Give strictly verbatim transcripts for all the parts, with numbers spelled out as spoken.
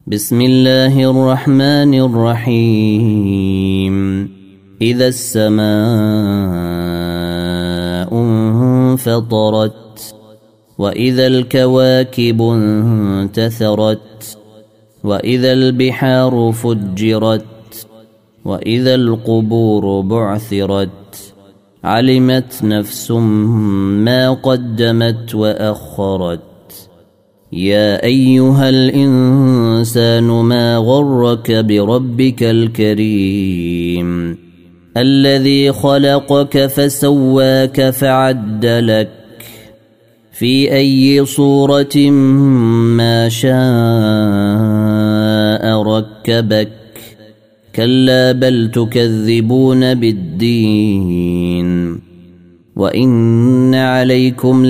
بسم الله الرحمن الرحيم إذا السماء انفطرت وإذا الكواكب انتثرت وإذا البحار فجرت وإذا القبور بعثرت علمت نفس ما قدمت وأخرت يا أيها الإنسان ما غرك بربك الكريم الذي خلقك فسواك فعدلك في أي صورة ما شاء ركبك كلا بل تكذبون بالدين وإن عليكم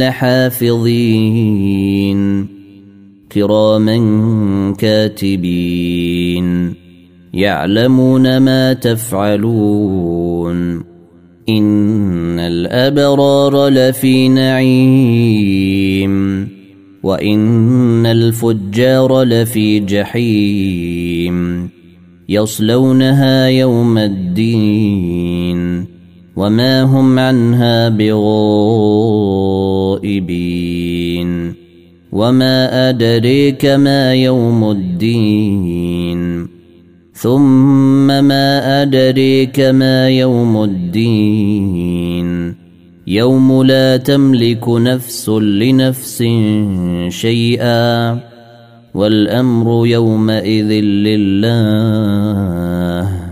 لحافظين كراما كاتبين يعلمون ما تفعلون إن الأبرار لفي نعيم وإن الفجار لفي جحيم يصلونها يوم الدين وما هم عنها بغائبين وما أدريك ما يوم الدين ثم ما أدريك ما يوم الدين يوم لا تملك نفس لنفس شيئا والأمر يومئذ لله